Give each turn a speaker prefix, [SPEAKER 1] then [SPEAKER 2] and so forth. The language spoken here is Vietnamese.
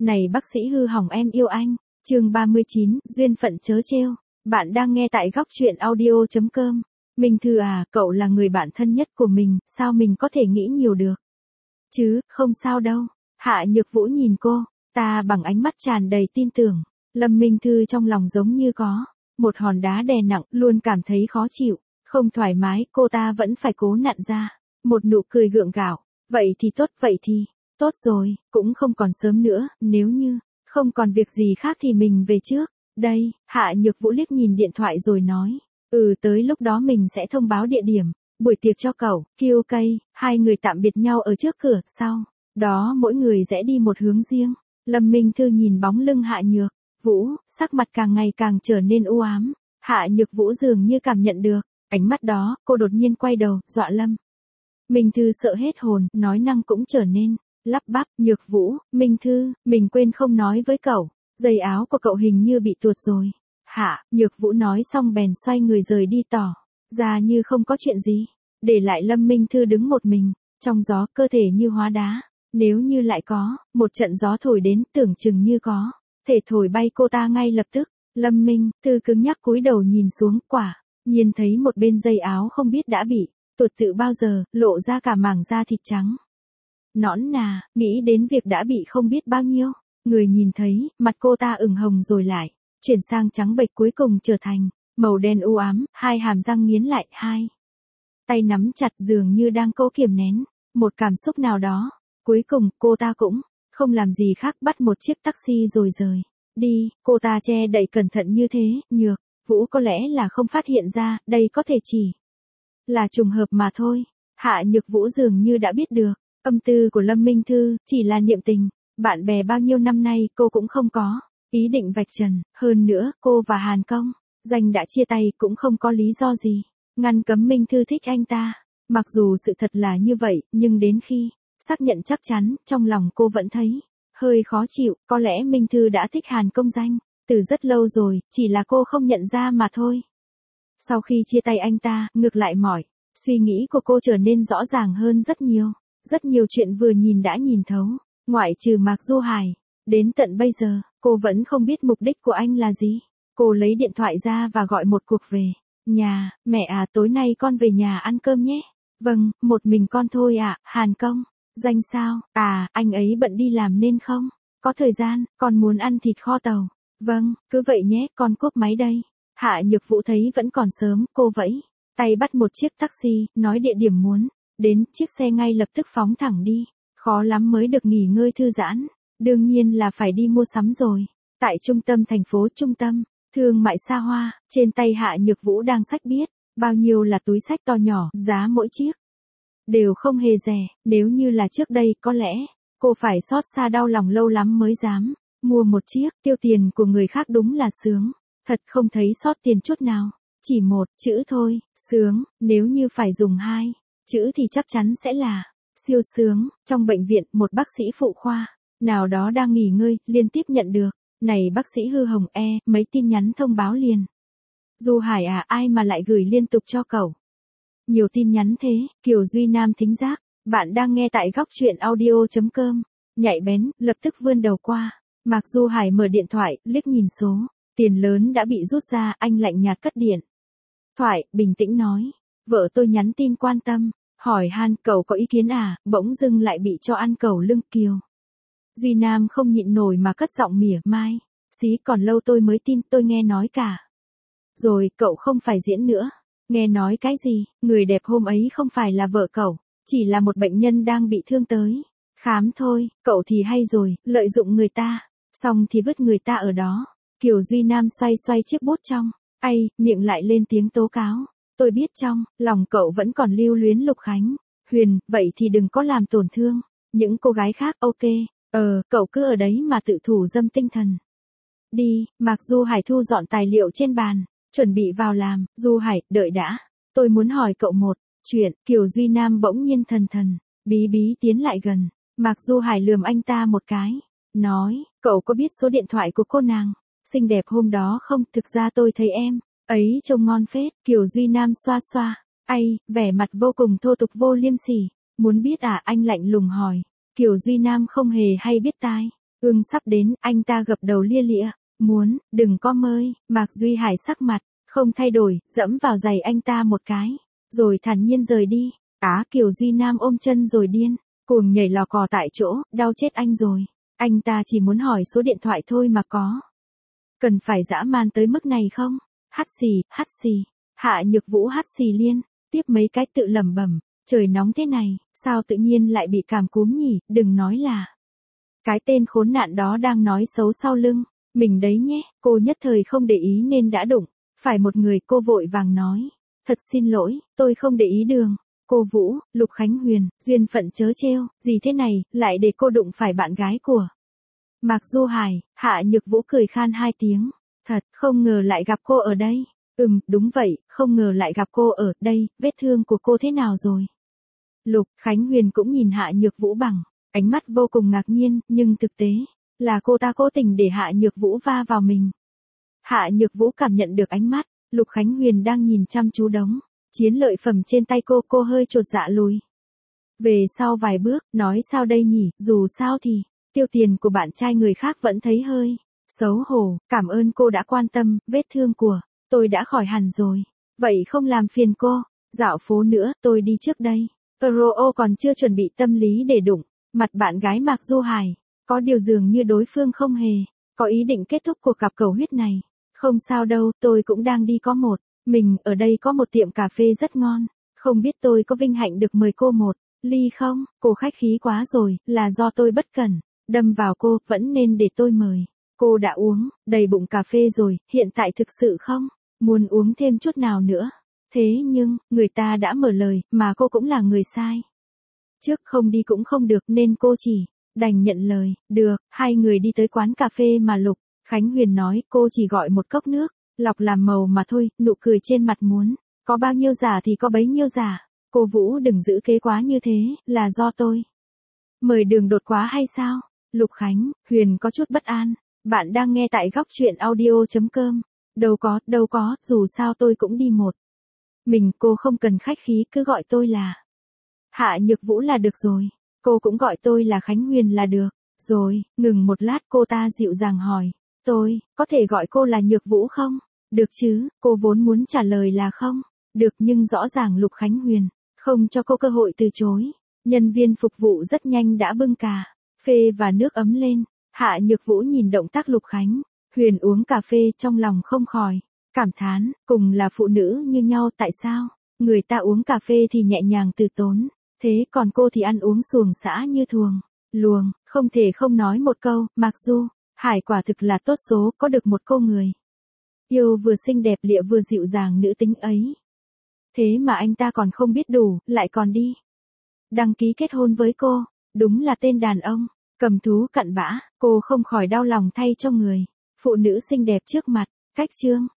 [SPEAKER 1] Này bác sĩ hư hỏng em yêu anh. Chương 39, duyên phận chớ trêu. Bạn đang nghe tại góc truyện audio.com. Minh Thư à, cậu là người bạn thân nhất của mình, sao mình có thể nghĩ nhiều được? Chứ, không sao đâu. Hạ Nhược Vũ nhìn cô, ta bằng ánh mắt tràn đầy tin tưởng. Lâm Minh Thư trong lòng giống như có một hòn đá đè nặng, luôn cảm thấy khó chịu, không thoải mái, cô ta vẫn phải cố nặn ra một nụ cười gượng gạo. Vậy thì tốt rồi, cũng không còn sớm nữa, nếu như không còn việc gì khác thì mình về trước. Đây, Hạ Nhược Vũ liếc nhìn điện thoại rồi nói, tới lúc đó mình sẽ thông báo địa điểm, buổi tiệc cho cậu, kêu cây, hai người tạm biệt nhau ở trước cửa, sau đó mỗi người sẽ đi một hướng riêng. Lâm Minh Thư nhìn bóng lưng Hạ Nhược Vũ, sắc mặt càng ngày càng trở nên u ám. Hạ Nhược Vũ dường như cảm nhận được ánh mắt đó, cô đột nhiên quay đầu, dọa Lâm Minh Thư sợ hết hồn, nói năng cũng trở nên lắp bắp. Nhược Vũ, Minh Thư, mình quên không nói với cậu, giày áo của cậu hình như bị tuột rồi. Hạ Nhược Vũ nói xong bèn xoay người rời đi, tỏ ra như không có chuyện gì, để lại Lâm Minh Thư đứng một mình, trong gió, cơ thể như hóa đá. Nếu như lại có một trận gió thổi đến, tưởng chừng như có thể thổi bay cô ta ngay lập tức. Lâm Minh Thư cứng nhắc cúi đầu nhìn xuống, quả nhiên thấy một bên dây áo không biết đã bị tuột từ bao giờ, lộ ra cả mảng da thịt trắng nõn nà. Nghĩ đến việc đã bị không biết bao nhiêu người nhìn thấy, mặt cô ta ửng hồng rồi lại chuyển sang trắng bệch, cuối cùng trở thành màu đen u ám, hai hàm răng nghiến lại, hai tay nắm chặt, dường như đang cố kiềm nén một cảm xúc nào đó. Cuối cùng, cô ta cũng không làm gì khác, bắt một chiếc taxi rồi rời đi. Cô ta che đậy cẩn thận như thế, Nhược Vũ có lẽ là không phát hiện ra, đây có thể chỉ là trùng hợp mà thôi. Hạ Nhược Vũ dường như đã biết được tâm tư của Lâm Minh Thư, chỉ là niệm tình bạn bè bao nhiêu năm nay, cô cũng không có ý định vạch trần. Hơn nữa, cô và Hàn Công Danh đã chia tay, cũng không có lý do gì ngăn cấm Minh Thư thích anh ta. Mặc dù sự thật là như vậy, nhưng đến khi xác nhận chắc chắn, trong lòng cô vẫn thấy hơi khó chịu. Có lẽ Minh Thư đã thích Hàn Công Danh từ rất lâu rồi, chỉ là cô không nhận ra mà thôi. Sau khi chia tay anh ta, ngược lại mọi suy nghĩ của cô trở nên rõ ràng hơn rất nhiều. Rất nhiều chuyện vừa nhìn đã nhìn thấu, ngoại trừ Mạc Du Hải. Đến tận bây giờ, cô vẫn không biết mục đích của anh là gì. Cô lấy điện thoại ra và gọi một cuộc về nhà. Mẹ à, tối nay con về nhà ăn cơm nhé. Vâng, một mình con thôi ạ. Hàn Công Danh sao? À, anh ấy bận đi làm nên không có thời gian, con muốn ăn thịt kho tàu. Vâng, cứ vậy nhé, con cúp máy đây. Hạ Nhược Vũ thấy vẫn còn sớm, cô vẫy tay bắt một chiếc taxi, nói địa điểm muốn đến, chiếc xe ngay lập tức phóng thẳng đi. Khó lắm mới được nghỉ ngơi thư giãn, đương nhiên là phải đi mua sắm rồi. Tại trung tâm thành phố, trung tâm thương mại xa hoa, trên tay Hạ Nhược Vũ đang xách biết bao nhiêu là túi xách to nhỏ, giá mỗi chiếc đều không hề rẻ. Nếu như là trước đây, có lẽ cô phải xót xa đau lòng lâu lắm mới dám mua một chiếc. Tiêu tiền của người khác đúng là sướng, thật không thấy sót tiền chút nào. Chỉ một chữ thôi, sướng. Nếu như phải dùng hai chữ thì chắc chắn sẽ là siêu sướng. Trong bệnh viện, một bác sĩ phụ khoa nào đó đang nghỉ ngơi, liên tiếp nhận được, này bác sĩ hư hỏng mấy tin nhắn thông báo liền. Du Hải à, ai mà lại gửi liên tục cho cậu nhiều tin nhắn thế? Kiều Duy Nam thính giác, bạn đang nghe tại góc truyện audio.com. Nhạy bén, lập tức vươn đầu qua. Mạc Du Hải mở điện thoại, liếc nhìn số tiền lớn đã bị rút ra, anh lạnh nhạt cất điện thoại, bình tĩnh nói, vợ tôi nhắn tin quan tâm, hỏi han, cậu có ý kiến à? Bỗng dưng lại bị cho ăn cẩu lưng. Kiều Duy Nam không nhịn nổi mà cất giọng mỉa mai, xí, còn lâu tôi mới tin, tôi nghe nói cả rồi, cậu không phải diễn nữa. Nghe nói cái gì? Người đẹp hôm ấy không phải là vợ cậu, chỉ là một bệnh nhân đang bị thương tới khám thôi. Cậu thì hay rồi, lợi dụng người ta, xong thì vứt người ta ở đó. Kiều Duy Nam xoay xoay chiếc bút trong miệng lại lên tiếng tố cáo, tôi biết trong lòng cậu vẫn còn lưu luyến Lục Khánh Huyền, vậy thì đừng có làm tổn thương những cô gái khác. Ok, cậu cứ ở đấy mà tự thủ dâm tinh thần đi. Mạc Du Hải thu dọn tài liệu trên bàn, chuẩn bị vào làm. Du Hải, đợi đã, tôi muốn hỏi cậu một chuyện. Kiều Duy Nam bỗng nhiên thần thần bí bí tiến lại gần. Mạc Du Hải lườm anh ta một cái, nói, cậu có biết số điện thoại của cô nàng xinh đẹp hôm đó không? Thực ra tôi thấy em ấy trông ngon phết. Kiều Duy Nam xoa xoa vẻ mặt vô cùng thô tục vô liêm sỉ. Muốn biết à? Anh lạnh lùng hỏi. Kiều Duy Nam không hề hay biết tai Sắp đến, anh ta gập đầu lia lịa, muốn, đừng có mơi, Mạc Duy Hải sắc mặt, không thay đổi, dẫm vào giày anh ta một cái, rồi thản nhiên rời đi. Kiều Duy Nam ôm chân rồi điên, cuồng nhảy lò cò tại chỗ, đau chết anh rồi. Anh ta chỉ muốn hỏi số điện thoại thôi mà có. Cần phải dã man tới mức này không? Hắt xì, Hạ Nhược Vũ hắt xì liên, tiếp mấy cái tự lẩm bẩm, trời nóng thế này, sao tự nhiên lại bị cảm cúm nhỉ, đừng nói là. Cái tên khốn nạn đó đang nói xấu sau lưng, mình đấy nhé, cô nhất thời không để ý nên đã đụng, phải một người, cô vội vàng nói. Thật xin lỗi, tôi không để ý đường. Cô Vũ, Lục Khánh Huyền, duyên phận chớ trêu, gì thế này, lại để cô đụng phải bạn gái của Mạc Du Hải. Hạ Nhược Vũ cười khan hai tiếng. Thật, không ngờ lại gặp cô ở đây. Đúng vậy, không ngờ lại gặp cô ở đây, vết thương của cô thế nào rồi? Lục Khánh Huyền cũng nhìn Hạ Nhược Vũ bằng ánh mắt vô cùng ngạc nhiên, nhưng thực tế là cô ta cố tình để Hạ Nhược Vũ va vào mình. Hạ Nhược Vũ cảm nhận được ánh mắt Lục Khánh Huyền đang nhìn chăm chú đống chiến lợi phẩm trên tay cô hơi chột dạ lùi về sau vài bước, nói sao đây nhỉ, dù sao thì tiêu tiền của bạn trai người khác vẫn thấy hơi xấu hổ. Cảm ơn cô đã quan tâm, vết thương của tôi đã khỏi hẳn rồi. Vậy không làm phiền cô dạo phố nữa, tôi đi trước đây. Roo còn chưa chuẩn bị tâm lý để đụng mặt bạn gái Mạc Du Hải, có điều dường như đối phương không hề có ý định kết thúc cuộc gặp cầu huyết này. Không sao đâu, tôi cũng đang đi có một mình, ở đây có một tiệm cà phê rất ngon, không biết tôi có vinh hạnh được mời cô một ly không? Cô khách khí quá rồi, là do tôi bất cẩn đâm vào cô, vẫn nên để tôi mời. Cô đã uống đầy bụng cà phê rồi, hiện tại thực sự không muốn uống thêm chút nào nữa. Thế nhưng, người ta đã mở lời, mà cô cũng là người sai. Trước không đi cũng không được nên cô chỉ đành nhận lời. Được, hai người đi tới quán cà phê mà Lục Khánh Huyền nói, cô chỉ gọi một cốc nước lọc làm màu mà thôi, nụ cười trên mặt muốn có bao nhiêu giả thì có bấy nhiêu giả. Cô Vũ đừng giữ kế quá như thế, là do tôi mời đường đột quá hay sao? Lục Khánh Huyền có chút bất an. Bạn đang nghe tại góc truyện audio.com. Đâu có, dù sao tôi cũng đi một mình, cô không cần khách khí, cứ gọi tôi là Hạ Nhược Vũ là được rồi. Cô cũng gọi tôi là Khánh Huyền là được rồi. Ngừng một lát, cô ta dịu dàng hỏi, tôi có thể gọi cô là Nhược Vũ không? Được chứ? Cô vốn muốn trả lời là không được, nhưng rõ ràng Lục Khánh Huyền không cho cô cơ hội từ chối. Nhân viên phục vụ rất nhanh đã bưng cà phê và nước ấm lên. Hạ Nhược Vũ nhìn động tác Lục Khánh Huyền uống cà phê, trong lòng không khỏi cảm thán, cùng là phụ nữ như nhau, tại sao người ta uống cà phê thì nhẹ nhàng từ tốn, thế còn cô thì ăn uống xuồng xã như thuồng luồng. Không thể không nói một câu, Mạc Du Hải quả thực là tốt số, có được một cô người yêu vừa xinh đẹp lịa vừa dịu dàng nữ tính ấy. Thế mà anh ta còn không biết đủ, lại còn đi đăng ký kết hôn với cô. Đúng là tên đàn ông cầm thú cặn bã. Cô không khỏi đau lòng thay cho người phụ nữ xinh đẹp trước mặt. Cách chương